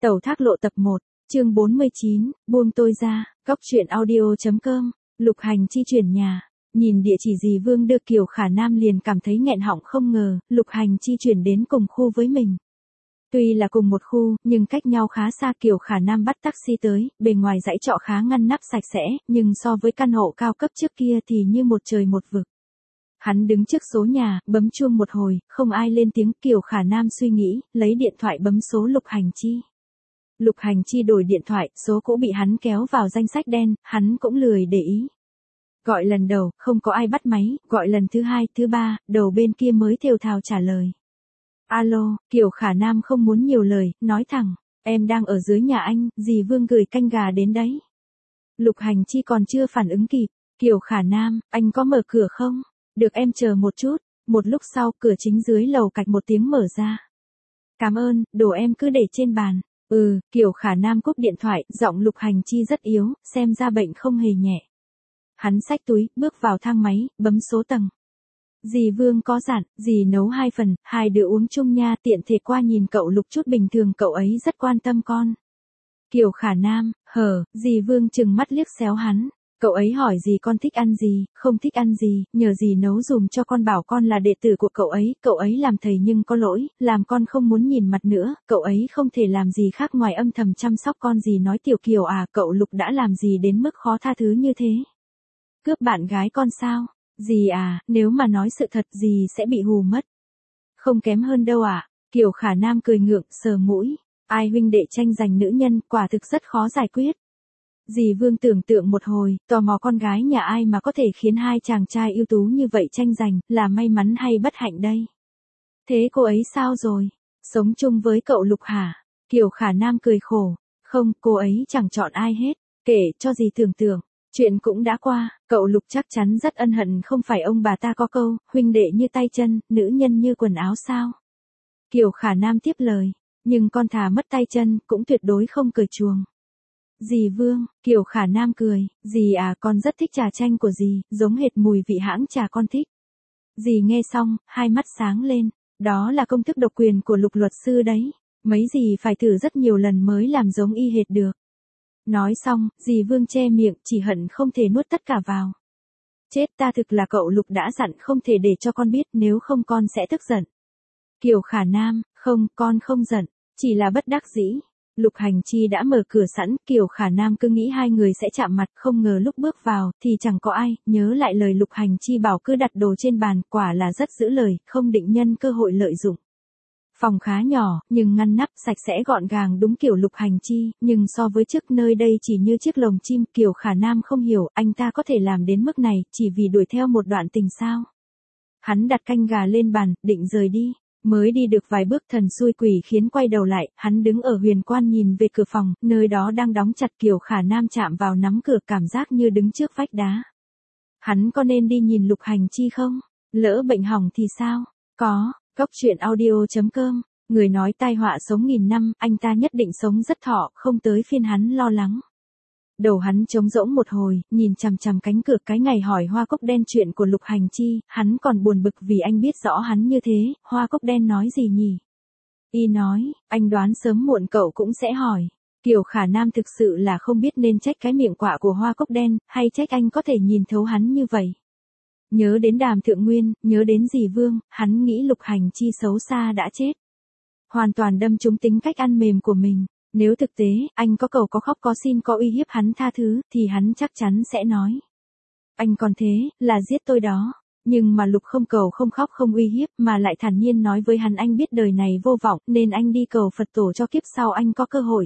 Tẩu thác lộ tập 1, chương 49, buông tôi ra, góc truyện audio.com, Lục Hành Chi chuyển nhà. Nhìn địa chỉ dì Vương đưa Kiều Khả Nam liền cảm thấy nghẹn họng, không ngờ, Lục Hành Chi chuyển đến cùng khu với mình. Tuy là cùng một khu, nhưng cách nhau khá xa. Kiều Khả Nam bắt taxi tới, bề ngoài dãy trọ khá ngăn nắp sạch sẽ, nhưng so với căn hộ cao cấp trước kia thì như một trời một vực. Hắn đứng trước số nhà, bấm chuông một hồi, không ai lên tiếng. Kiều Khả Nam suy nghĩ, lấy điện thoại bấm số Lục Hành Chi. Lục Hành Chi đổi điện thoại, số cũ bị hắn kéo vào danh sách đen, hắn cũng lười để ý. Gọi lần đầu, không có ai bắt máy, gọi lần thứ hai, thứ ba, đầu bên kia mới thều thào trả lời. Alo, Kiều Khả Nam không muốn nhiều lời, nói thẳng, em đang ở dưới nhà anh, dì Vương gửi canh gà đến đấy. Lục Hành Chi còn chưa phản ứng kịp, Kiều Khả Nam, anh có mở cửa không? Được, em chờ một chút. Một lúc sau, cửa chính dưới lầu cạch một tiếng mở ra. Cảm ơn, đồ em cứ để trên bàn. Kiều Khả Nam cúp điện thoại, giọng Lục Hành Chi rất yếu, xem ra bệnh không hề nhẹ. Hắn xách túi, bước vào thang máy, bấm số tầng. Dì Vương có dặn, dì nấu 2 phần, 2 đứa uống chung nha, tiện thể qua nhìn cậu Lục chút, bình thường cậu ấy rất quan tâm con. Kiều Khả Nam, dì Vương chừng mắt liếc xéo hắn. Cậu ấy hỏi dì con thích ăn gì, không thích ăn gì, nhờ dì nấu dùm cho con, bảo con là đệ tử của cậu ấy làm thầy nhưng có lỗi, làm con không muốn nhìn mặt nữa, cậu ấy không thể làm gì khác ngoài âm thầm chăm sóc con. Dì nói Tiểu Kiều à, cậu Lục đã làm gì đến mức khó tha thứ như thế? Cướp bạn gái con sao? Dì à, nếu mà nói sự thật dì sẽ bị hù mất. Không kém hơn đâu ạ. Kiều Khả Nam cười ngượng, sờ mũi. Ai huynh đệ tranh giành nữ nhân, quả thực rất khó giải quyết. Dì Vương tưởng tượng một hồi, tò mò con gái nhà ai mà có thể khiến hai chàng trai ưu tú như vậy tranh giành, là may mắn hay bất hạnh đây? Thế cô ấy sao rồi? Sống chung với cậu Lục hả? Kiều Khả Nam cười khổ. Không, cô ấy chẳng chọn ai hết. Kể cho dì tưởng tượng. Chuyện cũng đã qua, cậu Lục chắc chắn rất ân hận, không phải ông bà ta có câu, huynh đệ như tay chân, nữ nhân như quần áo sao? Kiều Khả Nam tiếp lời. Nhưng con thà mất tay chân, cũng tuyệt đối không cởi chuồng. Dì Vương, Kiều Khả Nam cười, dì à, con rất thích trà chanh của dì, giống hệt mùi vị hãng trà con thích. Dì nghe xong, hai mắt sáng lên, đó là công thức độc quyền của Lục luật sư đấy, mấy dì phải thử rất nhiều lần mới làm giống y hệt được. Nói xong, dì Vương che miệng, chỉ hận không thể nuốt tất cả vào. Chết ta, thực là cậu Lục đã dặn không thể để cho con biết, nếu không con sẽ tức giận. Kiều Khả Nam, không, con không giận, chỉ là bất đắc dĩ. Lục Hành Chi đã mở cửa sẵn, Kiều Khả Nam cứ nghĩ hai người sẽ chạm mặt, không ngờ lúc bước vào, thì chẳng có ai, nhớ lại lời Lục Hành Chi bảo cứ đặt đồ trên bàn, quả là rất giữ lời, không định nhân cơ hội lợi dụng. Phòng khá nhỏ, nhưng ngăn nắp, sạch sẽ gọn gàng, đúng kiểu Lục Hành Chi, nhưng so với trước nơi đây chỉ như chiếc lồng chim. Kiều Khả Nam không hiểu, anh ta có thể làm đến mức này, chỉ vì đuổi theo một đoạn tình sao? Hắn đặt canh gà lên bàn, định rời đi. Mới đi được vài bước, thần xui quỷ khiến quay đầu lại, hắn đứng ở huyền quan nhìn về cửa phòng, nơi đó đang đóng chặt. Kiều Khả Nam chạm vào nắm cửa, cảm giác như đứng trước vách đá. Hắn có nên đi nhìn Lục Hành Chi không? Lỡ bệnh hỏng thì sao? Có, góc truyện audio.com, người nói tai họa sống nghìn năm, anh ta nhất định sống rất thọ, không tới phiên hắn lo lắng. Đầu hắn trống rỗng một hồi, nhìn chằm chằm cánh cửa. Cái ngày hỏi Hoa Cốc Đen chuyện của Lục Hành Chi, hắn còn buồn bực vì anh biết rõ hắn như thế. Hoa Cốc Đen nói gì nhỉ? Y nói, anh đoán sớm muộn cậu cũng sẽ hỏi. Kiều Khả Nam thực sự là không biết nên trách cái miệng quạ của Hoa Cốc Đen, hay trách anh có thể nhìn thấu hắn như vậy. Nhớ đến Đàm Thượng Nguyên, nhớ đến dì Vương, hắn nghĩ Lục Hành Chi xấu xa đã chết. Hoàn toàn đâm trúng tính cách ăn mềm của mình. Nếu thực tế, anh có cầu có khóc có xin có uy hiếp hắn tha thứ, thì hắn chắc chắn sẽ nói. Anh còn thế, là giết tôi đó. Nhưng mà Lục không cầu không khóc không uy hiếp, mà lại thản nhiên nói với hắn anh biết đời này vô vọng, nên anh đi cầu Phật tổ cho kiếp sau anh có cơ hội.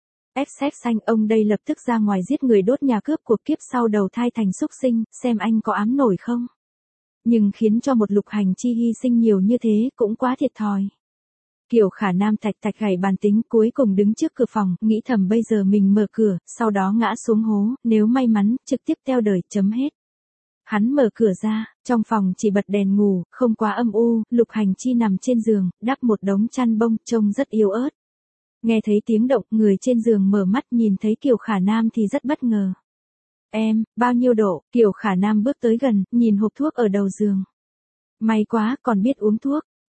Xét xanh, ông đây lập tức ra ngoài giết người, đốt nhà, cướp cuộc, kiếp sau đầu thai thành súc sinh, xem anh có ám nổi không. Nhưng khiến cho một Lục Hành Chi hy sinh nhiều như thế, cũng quá thiệt thòi. Kiều Khả Nam thạch thạch gảy bàn tính, cuối cùng đứng trước cửa phòng, nghĩ thầm bây giờ mình mở cửa, sau đó ngã xuống hố, nếu may mắn, trực tiếp teo đời, chấm hết. Hắn mở cửa ra, trong phòng chỉ bật đèn ngủ, không quá âm u. Lục Hành Chi nằm trên giường, đắp một đống chăn bông, trông rất yếu ớt. Nghe thấy tiếng động, người trên giường mở mắt nhìn thấy Kiều Khả Nam thì rất bất ngờ. Em, bao nhiêu độ? Kiều Khả Nam bước tới gần, nhìn hộp thuốc ở đầu giường. May quá, còn biết uống thuốc.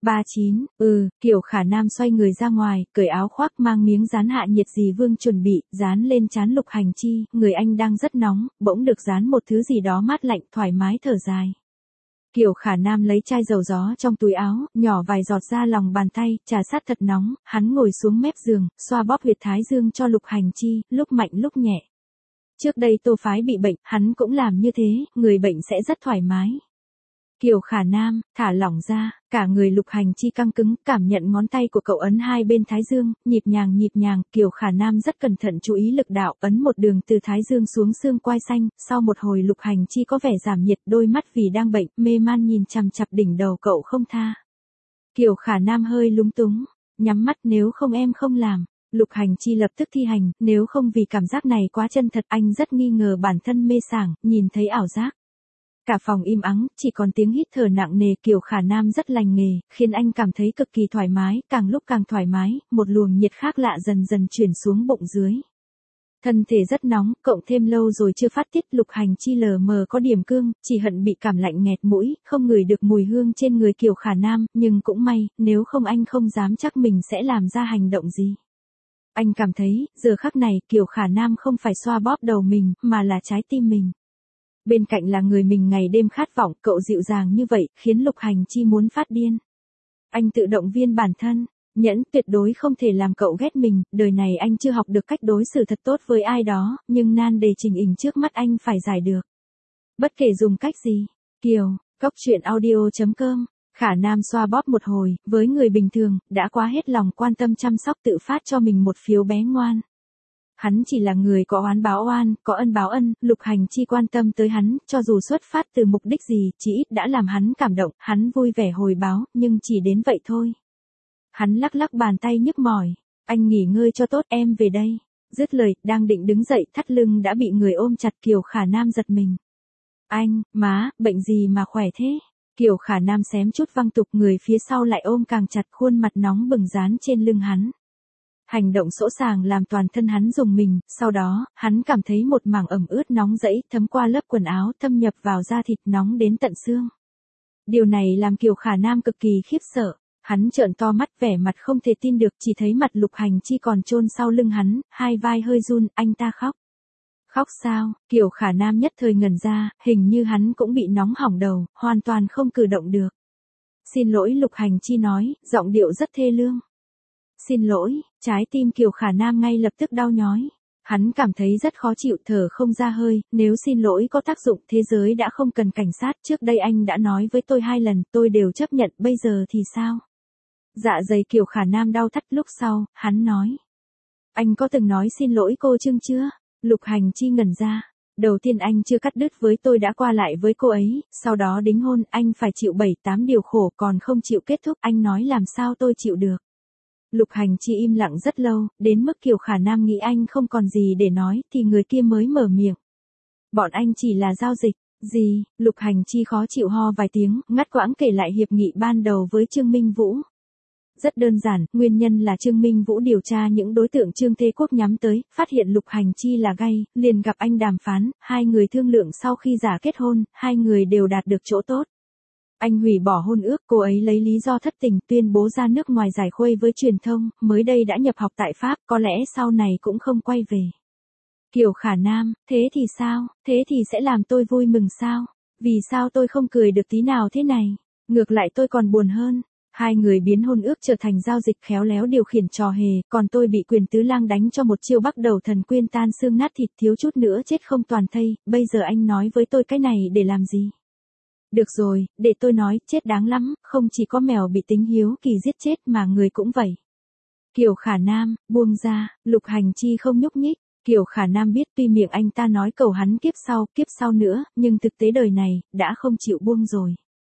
39, Kiều Khả Nam xoay người ra ngoài, cởi áo khoác mang miếng dán hạ nhiệt dì Vương chuẩn bị, dán lên trán Lục Hành Chi, người anh đang rất nóng, bỗng được dán một thứ gì đó mát lạnh, thoải mái thở dài. Kiều Khả Nam lấy chai dầu gió trong túi áo, nhỏ vài giọt ra lòng bàn tay, trà sát thật nóng, hắn ngồi xuống mép giường, xoa bóp huyệt thái dương cho Lục Hành Chi, lúc mạnh lúc nhẹ. Trước đây Tô Phái bị bệnh, hắn cũng làm như thế, người bệnh sẽ rất thoải mái. Kiều Khả Nam, thả lỏng ra, cả người Lục Hành Chi căng cứng, cảm nhận ngón tay của cậu ấn hai bên thái dương, nhịp nhàng, Kiều Khả Nam rất cẩn thận chú ý lực đạo, ấn một đường từ thái dương xuống xương quai xanh, sau một hồi Lục Hành Chi có vẻ giảm nhiệt, đôi mắt vì đang bệnh, mê man nhìn chằm chằm đỉnh đầu cậu không tha. Kiều Khả Nam hơi lúng túng, nhắm mắt, nếu không em không làm. Lục Hành Chi lập tức thi hành, nếu không vì cảm giác này quá chân thật, anh rất nghi ngờ bản thân mê sảng, nhìn thấy ảo giác. Cả phòng im ắng, chỉ còn tiếng hít thở nặng nề. Kiều Khả Nam rất lành nghề, khiến anh cảm thấy cực kỳ thoải mái, càng lúc càng thoải mái, một luồng nhiệt khác lạ dần dần chuyển xuống bụng dưới. Thân thể rất nóng, cộng thêm lâu rồi chưa phát tiết, Lục Hành Chi lờ mờ có điểm cương, chỉ hận bị cảm lạnh nghẹt mũi, không ngửi được mùi hương trên người Kiều Khả Nam, nhưng cũng may, nếu không anh không dám chắc mình sẽ làm ra hành động gì. Anh cảm thấy, giờ khắc này, Kiều Khả Nam không phải xoa bóp đầu mình, mà là trái tim mình. Bên cạnh là người mình ngày đêm khát vọng, cậu dịu dàng như vậy, khiến Lục Hành Chi muốn phát điên. Anh tự động viên bản thân, nhẫn tuyệt đối không thể làm cậu ghét mình, đời này anh chưa học được cách đối xử thật tốt với ai đó, nhưng nan đề trình hình trước mắt anh phải giải được. Bất kể dùng cách gì, Kiều, Cốc.audio.com, Khả Nam xoa bóp một hồi, với người bình thường, đã quá hết lòng quan tâm chăm sóc tự phát cho mình một phiếu bé ngoan. Hắn chỉ là người có oán báo oan, có ân báo ân, Lục Hành Chi quan tâm tới hắn, cho dù xuất phát từ mục đích gì, chỉ ít đã làm hắn cảm động, hắn vui vẻ hồi báo, nhưng chỉ đến vậy thôi. Hắn lắc lắc bàn tay nhức mỏi, anh nghỉ ngơi cho tốt, em về đây. Dứt lời, đang định đứng dậy, thắt lưng đã bị người ôm chặt. Kiều Khả Nam giật mình. Anh, má, bệnh gì mà khỏe thế? Kiều Khả Nam xém chút văng tục, người phía sau lại ôm càng chặt, khuôn mặt nóng bừng dán trên lưng hắn. Hành động sỗ sàng làm toàn thân hắn rùng mình, sau đó, hắn cảm thấy một mảng ẩm ướt nóng rẫy, thấm qua lớp quần áo, thâm nhập vào da thịt, nóng đến tận xương. Điều này làm Kiều Khả Nam cực kỳ khiếp sợ. Hắn trợn to mắt, vẻ mặt không thể tin được, chỉ thấy mặt Lục Hành Chi còn chôn sau lưng hắn, hai vai hơi run, anh ta khóc. Khóc sao? Kiều Khả Nam nhất thời ngẩn ra, hình như hắn cũng bị nóng hỏng đầu, hoàn toàn không cử động được. Xin lỗi, Lục Hành Chi nói, giọng điệu rất thê lương. Xin lỗi, trái tim Kiều Khả Nam ngay lập tức đau nhói. Hắn cảm thấy rất khó chịu, thở không ra hơi, nếu xin lỗi có tác dụng, thế giới đã không cần cảnh sát, trước đây anh đã nói với tôi 2 lần, tôi đều chấp nhận, bây giờ thì sao? Dạ dày Kiều Khả Nam đau thắt, lúc sau, hắn nói. Anh có từng nói xin lỗi cô Trương chưa? Lục Hành Chi ngẩn ra. Đầu tiên anh chưa cắt đứt với tôi, đã qua lại với cô ấy, sau đó đính hôn, anh phải chịu 7-8 điều khổ, còn không chịu kết thúc, anh nói làm sao tôi chịu được. Lục Hành Chi im lặng rất lâu, đến mức Kiều Khả Nam nghĩ anh không còn gì để nói, thì người kia mới mở miệng. Bọn anh chỉ là giao dịch. Gì? Lục Hành Chi khó chịu ho vài tiếng, ngắt quãng kể lại hiệp nghị ban đầu với Trương Minh Vũ. Rất đơn giản, nguyên nhân là Trương Minh Vũ điều tra những đối tượng Trương Thế Quốc nhắm tới, phát hiện Lục Hành Chi là gay, liền gặp anh đàm phán, hai người thương lượng sau khi giả kết hôn, hai người đều đạt được chỗ tốt. Anh hủy bỏ hôn ước, cô ấy lấy lý do thất tình, tuyên bố ra nước ngoài giải khuây với truyền thông, mới đây đã nhập học tại Pháp, có lẽ sau này cũng không quay về. Kiều Khả Nam, thế thì sao, thế thì sẽ làm tôi vui mừng sao? Vì sao tôi không cười được tí nào thế này? Ngược lại tôi còn buồn hơn. Hai người biến hôn ước trở thành giao dịch, khéo léo điều khiển trò hề, còn tôi bị Quyền Tứ Lang đánh cho một chiêu bắt đầu thần quyên tan xương nát thịt, thiếu chút nữa chết không toàn thây, bây giờ anh nói với tôi cái này để làm gì? Được rồi, để tôi nói, chết đáng lắm, không chỉ có mèo bị tính hiếu kỳ giết chết mà người cũng vậy. Kiều Khả Nam, buông ra, Lục Hành Chi không nhúc nhích. Kiều Khả Nam biết tuy miệng anh ta nói cầu hắn kiếp sau nữa, nhưng thực tế đời này, đã không chịu buông rồi.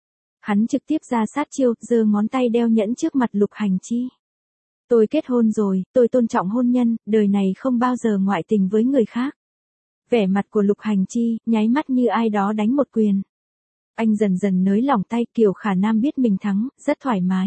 Hắn trực tiếp ra sát chiêu, giơ ngón tay đeo nhẫn trước mặt Lục Hành Chi. Tôi kết hôn rồi, tôi tôn trọng hôn nhân, đời này không bao giờ ngoại tình với người khác. Vẻ mặt của Lục Hành Chi, nháy mắt như ai đó đánh một quyền. Anh dần dần nới lỏng tay, Kiều Khả Nam biết mình thắng, rất thoải mái.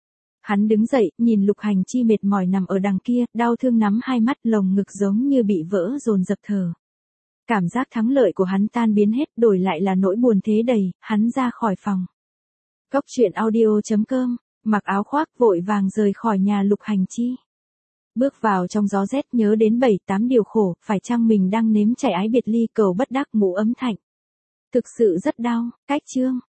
Hắn đứng dậy, nhìn Lục Hành Chi mệt mỏi nằm ở đằng kia, đau thương nắm hai mắt, lồng ngực giống như bị vỡ dồn dập thở. Cảm giác thắng lợi của hắn tan biến hết, đổi lại là nỗi buồn thế đầy, hắn ra khỏi phòng. Cốc.audio.com Mặc áo khoác vội vàng rời khỏi nhà Lục Hành Chi. Bước vào trong gió rét nhớ đến 7-8 điều khổ, phải chăng mình đang nếm trải ái biệt ly cầu bất đắc ngủ ấm thạnh. Thực sự rất đau, cách chương.